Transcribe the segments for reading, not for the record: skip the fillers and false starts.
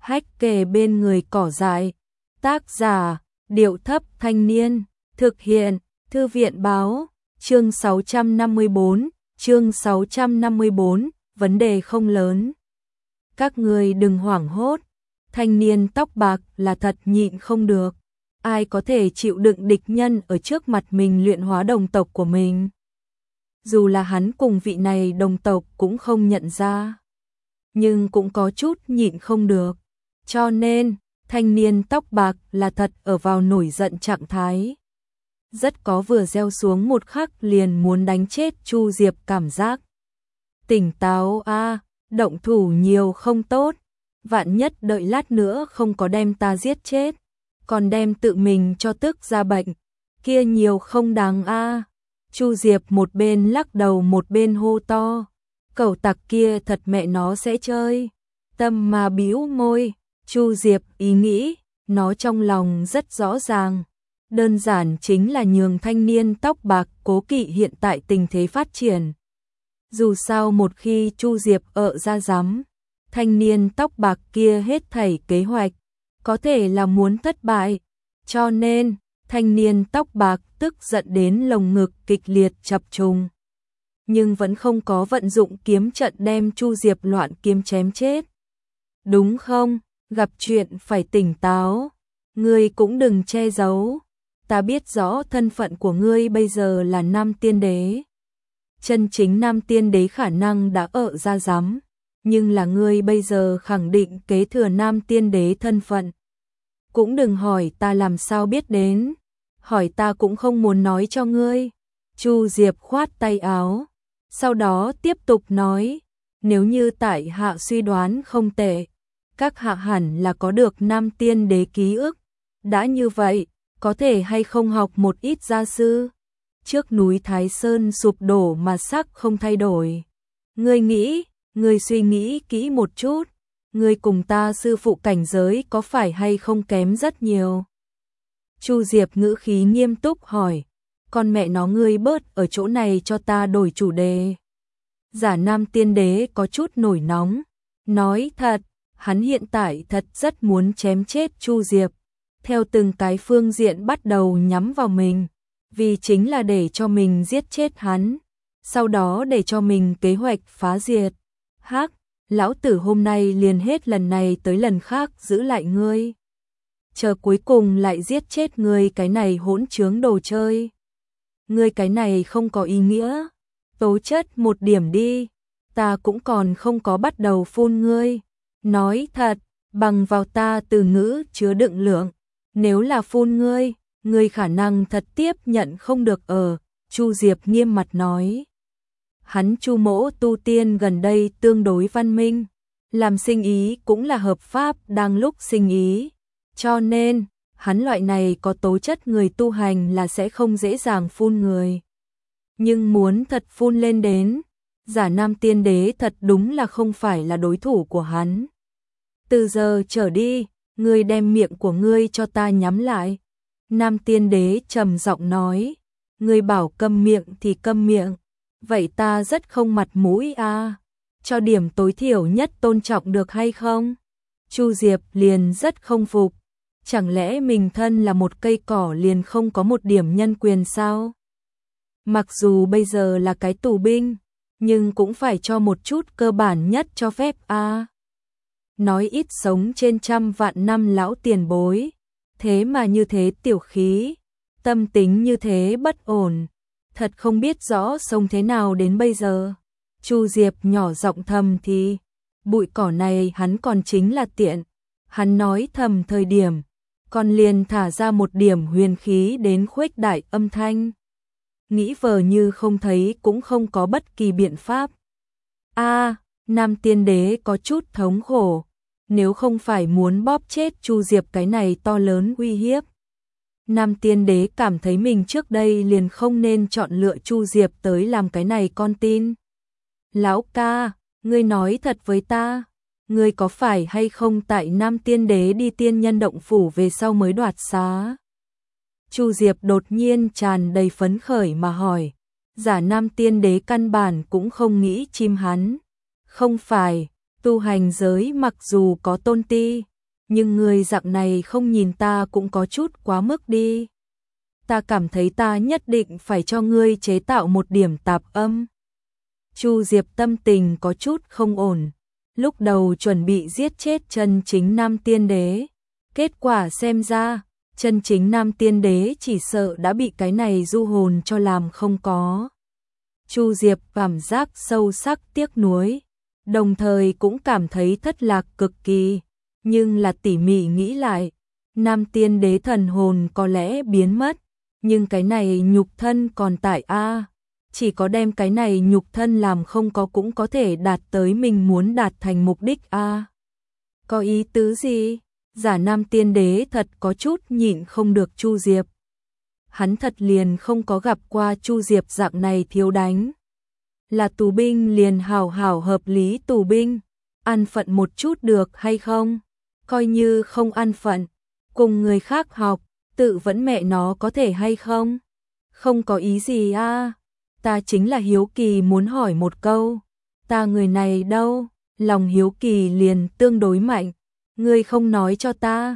Hách kề bên người cỏ dại. Tác giả, Điệu Thấp Thanh Niên. Thực hiện, Thư viện Báo. Chương 654, vấn đề không lớn. Các người đừng hoảng hốt. Thanh niên tóc bạc là thật nhịn không được. Ai có thể chịu đựng địch nhân ở trước mặt mình luyện hóa đồng tộc của mình. Dù là hắn cùng vị này đồng tộc cũng không nhận ra. Nhưng cũng có chút nhịn không được. Cho nên, thanh niên tóc bạc là thật ở vào nổi giận trạng thái. Rất có vừa gieo xuống một khắc liền muốn đánh chết Chu Diệp cảm giác. Tỉnh táo a, động thủ nhiều không tốt. Vạn nhất đợi lát nữa không có đem ta giết chết. Còn đem tự mình cho tức ra bệnh. Kia nhiều không đáng a. Chu Diệp một bên lắc đầu một bên hô to. Cẩu tặc kia thật mẹ nó sẽ chơi. Tâm mà bĩu môi. Chu Diệp ý nghĩ, nó trong lòng rất rõ ràng. Đơn giản chính là nhường thanh niên tóc bạc cố kỵ hiện tại tình thế phát triển. Dù sao một khi Chu Diệp ở ra dám, thanh niên tóc bạc kia hết thảy kế hoạch, có thể là muốn thất bại. Cho nên, thanh niên tóc bạc tức giận đến lồng ngực kịch liệt chập trùng. Nhưng vẫn không có vận dụng kiếm trận đem Chu Diệp loạn kiếm chém chết. Đúng không? Gặp chuyện phải tỉnh táo. Ngươi cũng đừng che giấu. Ta biết rõ thân phận của ngươi bây giờ là Nam Tiên Đế. Chân chính Nam Tiên Đế khả năng đã ở ra giám. Nhưng là ngươi bây giờ khẳng định kế thừa Nam Tiên Đế thân phận. Cũng đừng hỏi ta làm sao biết đến. Hỏi ta cũng không muốn nói cho ngươi. Chu Diệp khoát tay áo. Sau đó tiếp tục nói. Nếu như tại hạ suy đoán không tệ, các hạ hẳn là có được Nam Tiên Đế ký ức. Đã như vậy, có thể hay không học một ít gia sư? Trước núi Thái Sơn sụp đổ mà sắc không thay đổi. Ngươi suy nghĩ kỹ một chút. Ngươi cùng ta sư phụ cảnh giới có phải hay không kém rất nhiều? Chu Diệp ngữ khí nghiêm túc hỏi. Con mẹ nó ngươi bớt ở chỗ này cho ta đổi chủ đề. Giả Nam Tiên Đế có chút nổi nóng. Nói thật, hắn hiện tại thật rất muốn chém chết Chu Diệp. Theo từng cái phương diện bắt đầu nhắm vào mình. Vì chính là để cho mình giết chết hắn. Sau đó để cho mình kế hoạch phá diệt. Hắc, lão tử hôm nay liền hết lần này tới lần khác giữ lại ngươi. Chờ cuối cùng lại giết chết ngươi cái này hỗn trướng đồ chơi. Ngươi cái này không có ý nghĩa. Tố chất một điểm đi. Ta cũng còn không có bắt đầu phun ngươi. Nói thật, bằng vào ta từ ngữ chứa đựng lượng. Nếu là phun ngươi khả năng thật tiếp nhận không được ở. Chu Diệp nghiêm mặt nói. Hắn Chu mỗ tu tiên gần đây tương đối văn minh. Làm sinh ý cũng là hợp pháp đang lúc sinh ý. Cho nên, hắn loại này có tố chất người tu hành là sẽ không dễ dàng phun người. Nhưng muốn thật phun lên đến, giả Nam Tiên Đế thật đúng là không phải là đối thủ của hắn. Từ giờ trở đi, ngươi đem miệng của ngươi cho ta nhắm lại. Nam Tiên Đế trầm giọng nói, ngươi bảo câm miệng thì câm miệng. Vậy ta rất không mặt mũi a. Cho điểm tối thiểu nhất tôn trọng được hay không? Chu Diệp liền rất không phục. Chẳng lẽ mình thân là một cây cỏ liền không có một điểm nhân quyền sao? Mặc dù bây giờ là cái tù binh, nhưng cũng phải cho một chút cơ bản nhất cho phép a. Nói ít sống trên 100 vạn năm lão tiền bối, thế mà như thế tiểu khí, tâm tính như thế bất ổn, thật không biết rõ sống thế nào đến bây giờ. Chu Diệp nhỏ giọng thầm thì, bụi cỏ này hắn còn chính là tiện. Hắn nói thầm thời điểm, còn liền thả ra một điểm huyền khí đến khuếch đại âm thanh. Nghĩ vờ như không thấy cũng không có bất kỳ biện pháp. Nam Tiên Đế có chút thống khổ. Nếu không phải muốn bóp chết Chu Diệp cái này to lớn uy hiếp. Nam Tiên Đế cảm thấy mình trước đây liền không nên chọn lựa Chu Diệp tới làm cái này con tin. Lão ca, ngươi nói thật với ta. Ngươi có phải hay không tại Nam Tiên Đế đi tiên nhân động phủ về sau mới đoạt xá? Chu Diệp đột nhiên tràn đầy phấn khởi mà hỏi. Giả Nam Tiên Đế căn bản cũng không nghĩ chim hắn. Không phải, tu hành giới mặc dù có tôn ti, nhưng người dạng này không nhìn ta cũng có chút quá mức đi. Ta cảm thấy ta nhất định phải cho ngươi chế tạo một điểm tạp âm. Chu Diệp tâm tình có chút không ổn, lúc đầu chuẩn bị giết chết chân chính Nam Tiên Đế, kết quả xem ra, chân chính Nam Tiên Đế chỉ sợ đã bị cái này du hồn cho làm không có. Chu Diệp cảm giác sâu sắc tiếc nuối, đồng thời cũng cảm thấy thất lạc cực kỳ, nhưng là tỉ mỉ nghĩ lại, Nam Tiên Đế thần hồn có lẽ biến mất, nhưng cái này nhục thân còn tại a, chỉ có đem cái này nhục thân làm không có cũng có thể đạt tới mình muốn đạt thành mục đích a. Có ý tứ gì? Giả Nam Tiên Đế thật có chút nhịn không được Chu Diệp. Hắn thật liền không có gặp qua Chu Diệp dạng này thiếu đánh. Là tù binh liền hảo hảo hợp lý tù binh, ăn phận một chút được hay không? Coi như không ăn phận, cùng người khác học, tự vẫn mẹ nó có thể hay không? Không có ý gì a. Ta chính là hiếu kỳ muốn hỏi một câu, ta người này đâu, lòng hiếu kỳ liền tương đối mạnh, ngươi không nói cho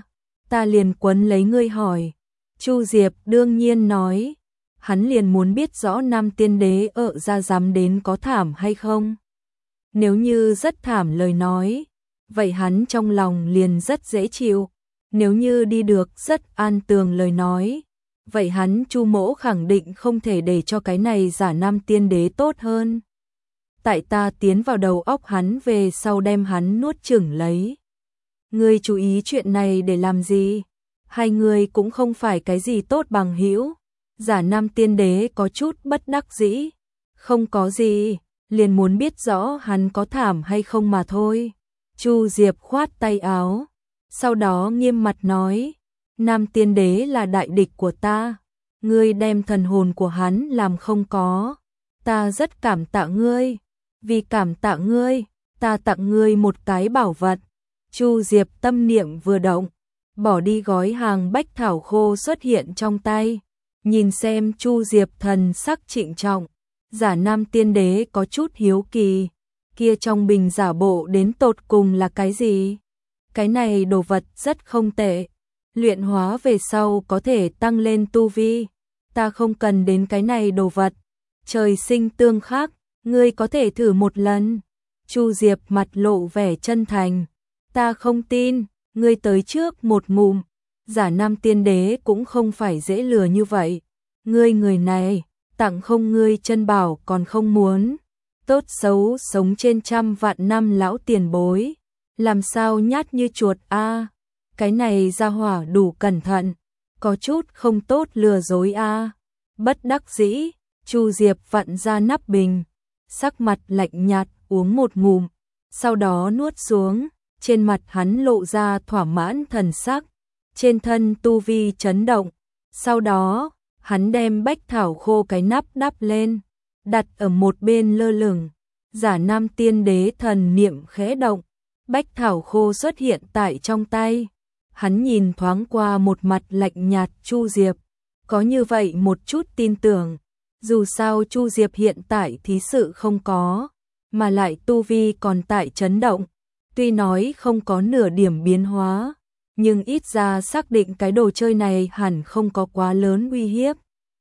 ta liền quấn lấy ngươi hỏi. Chu Diệp đương nhiên nói, hắn liền muốn biết rõ Nam Tiên Đế ở ra dám đến có thảm hay không. Nếu như rất thảm lời nói, vậy hắn trong lòng liền rất dễ chịu, nếu như đi được rất an tường lời nói, vậy hắn Chu Mỗ khẳng định không thể để cho cái này giả Nam Tiên Đế tốt hơn. Tại ta tiến vào đầu óc hắn về sau đem hắn nuốt chửng lấy. Ngươi chú ý chuyện này để làm gì? Hai người cũng không phải cái gì tốt bằng hữu. Giả Nam Tiên Đế có chút bất đắc dĩ. Không có gì, liền muốn biết rõ hắn có thảm hay không mà thôi. Chu Diệp khoát tay áo, sau đó nghiêm mặt nói, Nam Tiên Đế là đại địch của ta, ngươi đem thần hồn của hắn làm không có, ta rất cảm tạ ngươi, vì cảm tạ ngươi, ta tặng ngươi một cái bảo vật. Chu Diệp tâm niệm vừa động, bỏ đi gói hàng bách thảo khô xuất hiện trong tay, nhìn xem Chu Diệp thần sắc trịnh trọng, giả Nam Tiên Đế có chút hiếu kỳ, kia trong bình giả bộ đến tột cùng là cái gì? Cái này đồ vật rất không tệ, luyện hóa về sau có thể tăng lên tu vi, ta không cần đến cái này đồ vật, trời sinh tương khắc, ngươi có thể thử một lần. Chu Diệp mặt lộ vẻ chân thành, ta không tin, ngươi tới trước một ngụm, giả Nam Tiên Đế cũng không phải dễ lừa như vậy, ngươi người này, tặng không ngươi chân bảo còn không muốn, tốt xấu sống trên trăm vạn năm lão tiền bối, làm sao nhát như chuột a? Cái này ra hỏa đủ cẩn thận, có chút không tốt lừa dối a. Bất đắc dĩ, Chu Diệp vặn ra nắp bình, sắc mặt lạnh nhạt uống một ngụm, sau đó nuốt xuống, trên mặt hắn lộ ra thỏa mãn thần sắc, trên thân tu vi chấn động, sau đó, hắn đem bách thảo khô cái nắp đắp lên, đặt ở một bên lơ lửng, giả Nam Tiên Đế thần niệm khẽ động, bách thảo khô xuất hiện tại trong tay. Hắn nhìn thoáng qua một mặt lạnh nhạt Chu Diệp, có như vậy một chút tin tưởng, dù sao Chu Diệp hiện tại thí sự không có, mà lại tu vi còn tại chấn động, tuy nói không có nửa điểm biến hóa, nhưng ít ra xác định cái đồ chơi này hẳn không có quá lớn uy hiếp.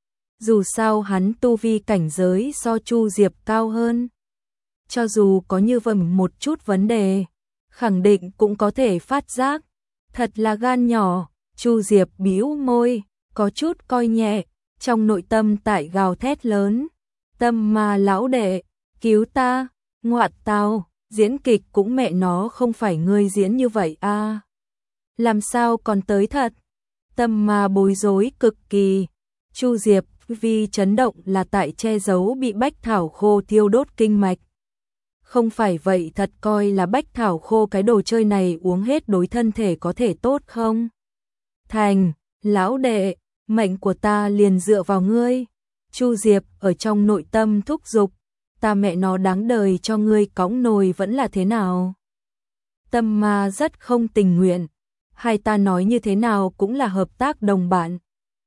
Dù sao hắn tu vi cảnh giới so Chu Diệp cao hơn, cho dù có như vậy một chút vấn đề, khẳng định cũng có thể phát giác. Thật là gan nhỏ, Chu Diệp bĩu môi, có chút coi nhẹ, trong nội tâm tại gào thét lớn. Tâm Ma lão đệ, cứu ta, ngoại tao, diễn kịch cũng mẹ nó không phải ngươi diễn như vậy a. Làm sao còn tới thật? Tâm Ma bối rối cực kỳ. Chu Diệp vì chấn động là tại che giấu bị bách thảo khô thiêu đốt kinh mạch. Không phải vậy thật coi là bách thảo khô cái đồ chơi này uống hết đối thân thể có thể tốt không? Thành, lão đệ, mệnh của ta liền dựa vào ngươi. Chu Diệp ở trong nội tâm thúc giục, ta mẹ nó đáng đời cho ngươi cõng nồi vẫn là thế nào? Tâm Ma rất không tình nguyện, hai ta nói như thế nào cũng là hợp tác đồng bạn.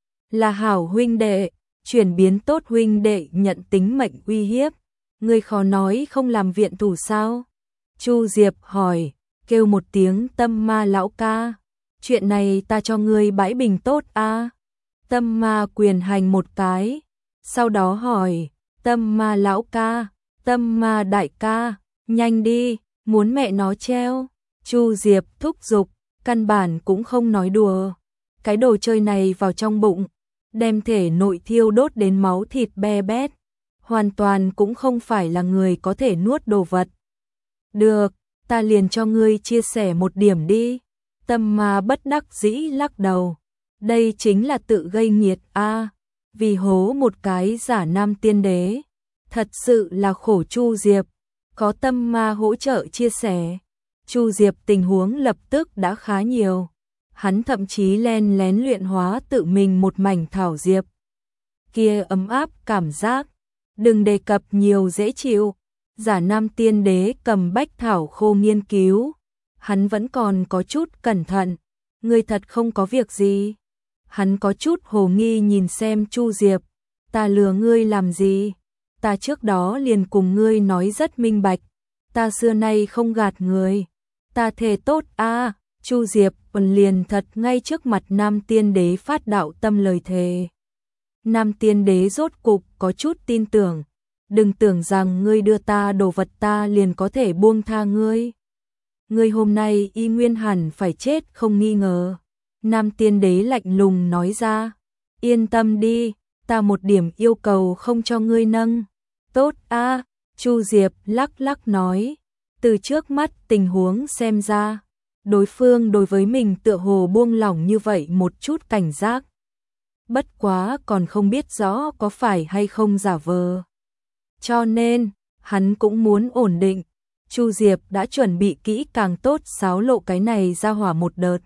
Là hảo huynh đệ, chuyển biến tốt huynh đệ nhận tính mệnh uy hiếp. Ngươi khó nói không làm viện thủ sao? Chu Diệp hỏi, kêu một tiếng Tâm Ma lão ca, chuyện này ta cho ngươi bãi bình tốt a. Tâm Ma quyền hành một cái, sau đó hỏi, Tâm Ma lão ca, Tâm Ma đại ca, nhanh đi, muốn mẹ nó treo. Chu Diệp thúc giục, căn bản cũng không nói đùa. Cái đồ chơi này vào trong bụng, đem thể nội thiêu đốt đến máu thịt be bét, hoàn toàn cũng không phải là người có thể nuốt đồ vật. Được, ta liền cho ngươi chia sẻ một điểm đi. Tâm Ma bất đắc dĩ lắc đầu. Đây chính là tự gây nghiệt a, vì hố một cái giả nam tiên đế. Thật sự là khổ Chu Diệp, có Tâm Ma hỗ trợ chia sẻ. Chu Diệp tình huống lập tức đã khá nhiều. Hắn thậm chí len lén luyện hóa tự mình một mảnh thảo diệp. Kia ấm áp cảm giác, đừng đề cập nhiều dễ chịu. Giả nam tiên đế cầm bách thảo khô nghiên cứu, hắn vẫn còn có chút cẩn thận. Ngươi thật không có việc gì? Hắn có chút hồ nghi nhìn xem Chu Diệp. Ta lừa ngươi làm gì? Ta trước đó liền cùng ngươi nói rất minh bạch. Ta xưa nay không gạt người. Ta thề tốt a. Chu Diệp liền thật ngay trước mặt nam tiên đế phát đạo tâm lời thề. Nam tiên đế rốt cục có chút tin tưởng. Đừng tưởng rằng ngươi đưa ta đồ vật ta liền có thể buông tha ngươi. Ngươi hôm nay y nguyên hẳn phải chết không nghi ngờ. Nam tiên đế lạnh lùng nói ra. Yên tâm đi, ta một điểm yêu cầu không cho ngươi nâng. Tốt a. Chu Diệp lắc lắc nói. Từ trước mắt tình huống xem ra, đối phương đối với mình tựa hồ buông lỏng như vậy một chút cảnh giác. Bất quá còn không biết rõ có phải hay không giả vờ. Cho nên, hắn cũng muốn ổn định. Chu Diệp đã chuẩn bị kỹ càng tốt xáo lộ cái này ra hỏa một đợt.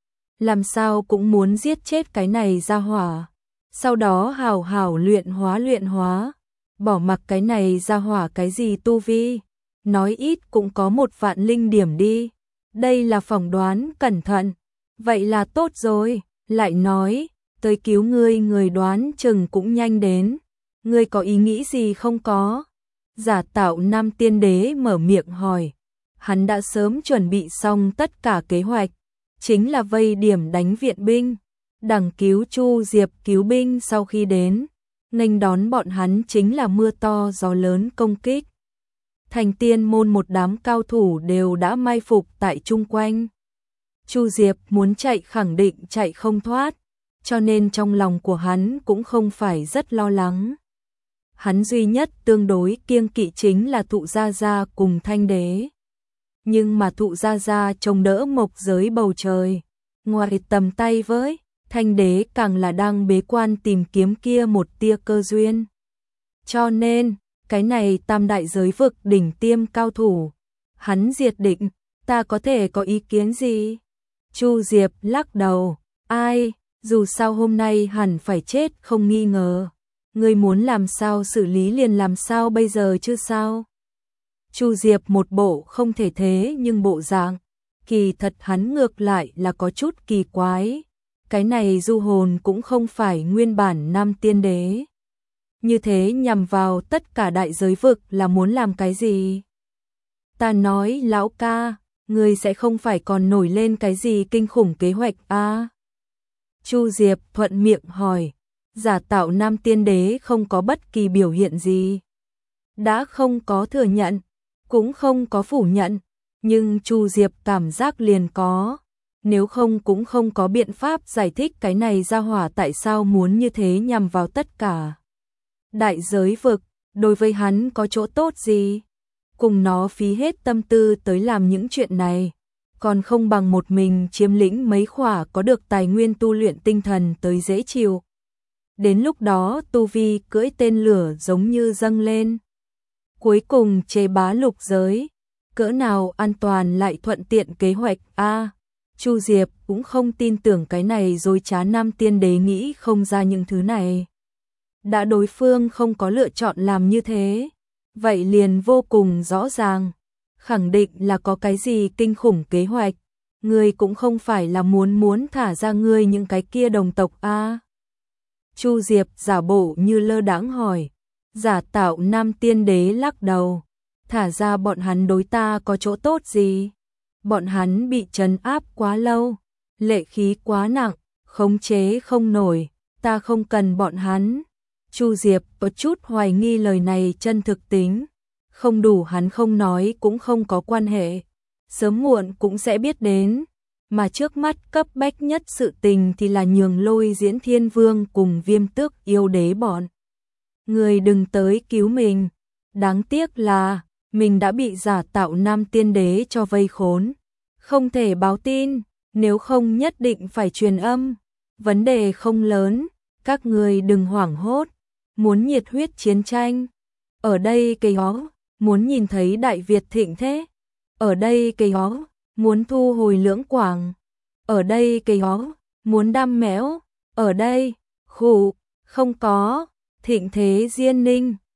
Làm sao cũng muốn giết chết cái này ra hỏa. Sau đó hào hào luyện hóa. Bỏ mặc cái này ra hỏa cái gì tu vi. Nói ít cũng có 1.000 linh điểm đi. Đây là phỏng đoán cẩn thận. Vậy là tốt rồi. Lại nói, tới cứu ngươi người đoán chừng cũng nhanh đến. Ngươi có ý nghĩ gì không có? Giả tạo nam tiên đế mở miệng hỏi. Hắn đã sớm chuẩn bị xong tất cả kế hoạch. Chính là vây điểm đánh viện binh. Đằng cứu Chu Diệp cứu binh sau khi đến. Nghênh đón bọn hắn chính là mưa to gió lớn công kích. Thành tiên môn một đám cao thủ đều đã mai phục tại chung quanh. Chu Diệp muốn chạy khẳng định chạy không thoát. Cho nên trong lòng của hắn cũng không phải rất lo lắng. Hắn duy nhất tương đối kiêng kỵ chính là Thụ Gia Gia cùng Thanh Đế. Nhưng mà Thụ Gia Gia trông đỡ mộc giới bầu trời. Ngoài tầm tay với, Thanh Đế càng là đang bế quan tìm kiếm kia một tia cơ duyên. Cho nên, cái này tam đại giới vực đỉnh tiêm cao thủ. Hắn diệt định, ta có thể có ý kiến gì? Chu Diệp lắc đầu, ai, dù sao hôm nay hẳn phải chết không nghi ngờ. Ngươi muốn làm sao xử lý liền làm sao bây giờ chứ sao? Chu Diệp một bộ không thể thế nhưng bộ dạng, kỳ thật hắn ngược lại là có chút kỳ quái. Cái này du hồn cũng không phải nguyên bản nam tiên đế. Như thế nhằm vào tất cả đại giới vực là muốn làm cái gì? Ta nói lão ca, ngươi sẽ không phải còn nổi lên cái gì kinh khủng kế hoạch à? Chu Diệp thuận miệng hỏi. Giả tạo nam tiên đế không có bất kỳ biểu hiện gì. Đã không có thừa nhận, cũng không có phủ nhận, nhưng Chu Diệp cảm giác liền có. Nếu không cũng không có biện pháp giải thích cái này ra hỏa tại sao muốn như thế nhằm vào tất cả. Đại giới vực, đối với hắn có chỗ tốt gì? Cùng nó phí hết tâm tư tới làm những chuyện này, còn không bằng một mình chiếm lĩnh mấy khỏa có được tài nguyên tu luyện tinh thần tới dễ chịu. Đến lúc đó tu vi cưỡi tên lửa giống như dâng lên. Cuối cùng chế bá lục giới, cỡ nào an toàn lại thuận tiện kế hoạch a. Chu Diệp cũng không tin tưởng cái này dối trá nam tiên đế nghĩ không ra những thứ này. Đã đối phương không có lựa chọn làm như thế, vậy liền vô cùng rõ ràng, khẳng định là có cái gì kinh khủng kế hoạch. Ngươi cũng không phải là muốn thả ra ngươi những cái kia đồng tộc a. Chu Diệp giả bộ như lơ đãng hỏi. Giả tạo nam tiên đế lắc đầu. Thả ra bọn hắn đối ta có chỗ tốt gì? bọn hắn bị trấn áp quá lâu, lệ khí quá nặng, khống chế không nổi, ta không cần bọn hắn. Chu Diệp có chút hoài nghi lời này chân thực tính, không đủ hắn không nói cũng không có quan hệ, sớm muộn cũng sẽ biết đến, mà trước mắt cấp bách nhất sự tình thì là nhường Lôi Diễn Thiên Vương cùng Viêm Tước Yêu Đế bọn. Người đừng tới cứu mình, đáng tiếc là mình đã bị giả tạo Nam Tiên Đế cho vây khốn, không thể báo tin, nếu không nhất định phải truyền âm. Vấn đề không lớn, các người đừng hoảng hốt, muốn nhiệt huyết chiến tranh. Ở đây cây hó, muốn nhìn thấy Đại Việt thịnh thế. Ở đây cây hó, muốn thu hồi Lưỡng Quảng. Ở đây cây hó, muốn đam mẽo. Ở đây, khụ, không có, thịnh thế Diên Ninh.